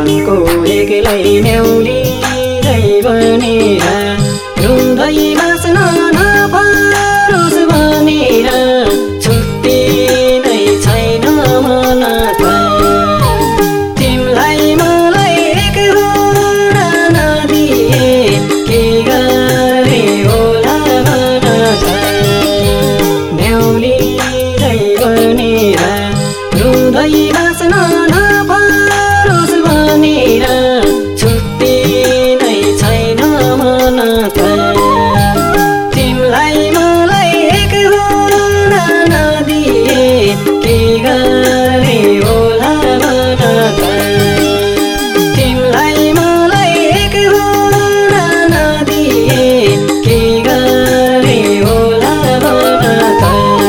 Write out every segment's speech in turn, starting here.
मनको एक्लै न्याउली बनेर रुँदै बाँच्न नपरोस् भनेर छुट्टी नै छैन मन त तिमीलाई मलाई एक हुन नदिए के गरे होला भन त न्याउली बनेर रुँदै बाँच्न नपरोस् भनेर छुट्टी नै छैन मन त तिमीलाई मलाई एक हुन नदिए के गरे होला भन त तिमीलाई मलाई एक हुन नदिए के गरे होला भन त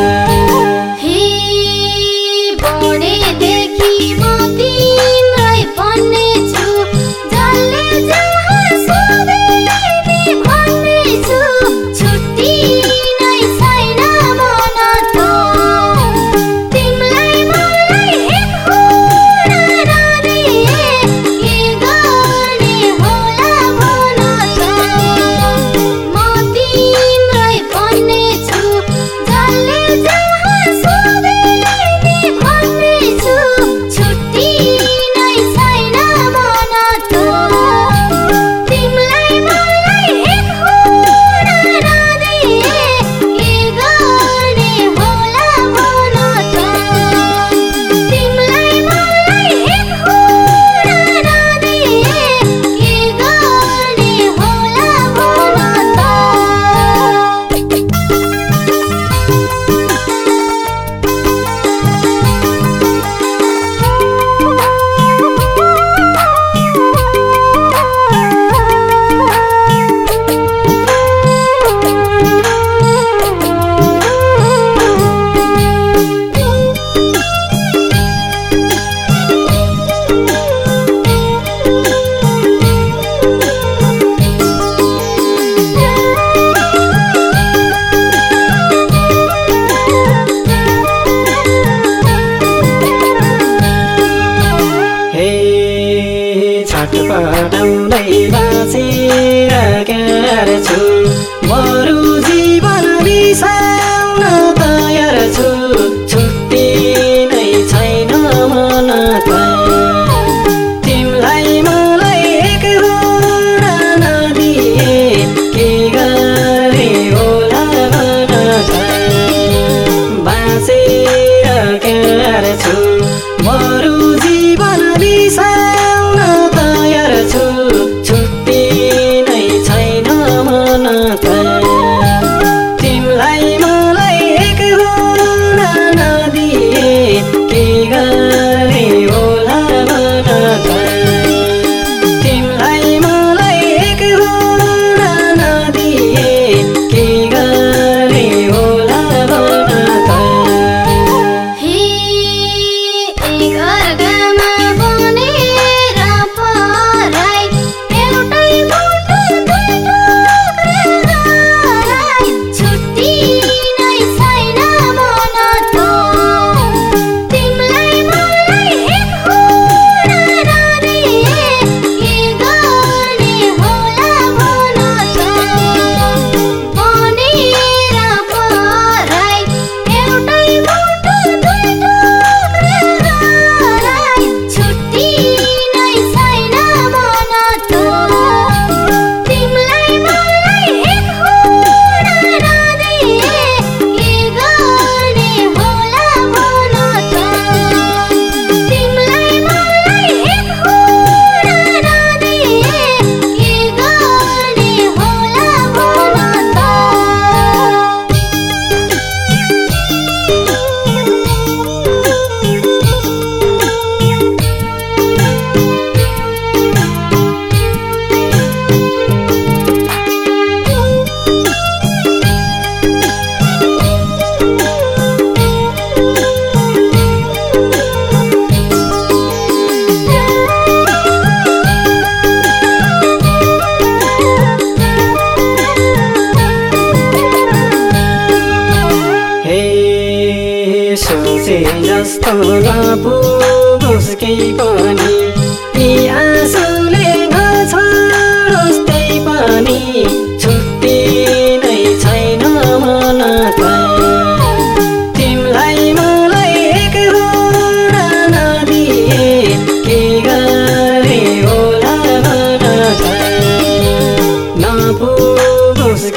छटपटाउँदै बाँचेर क्यार छु बरु जीवन बिसाउन तयार छु छुट्टी नै छैन मन त तिमीलाई मलाई एक हुन नदिए के गरे होला भन त बाँचेर क्यार छु बरु जीवन बिसाउन तयार छु छुट्टी नै छैन मन त तिमीलाई मलाई एक हुन नदिए के गरे होला भन त तिमीलाई मलाई एक हुन नदिए के गरे होला भन त सोचे जस्तो नपुगोस् केही पनि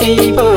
केही पो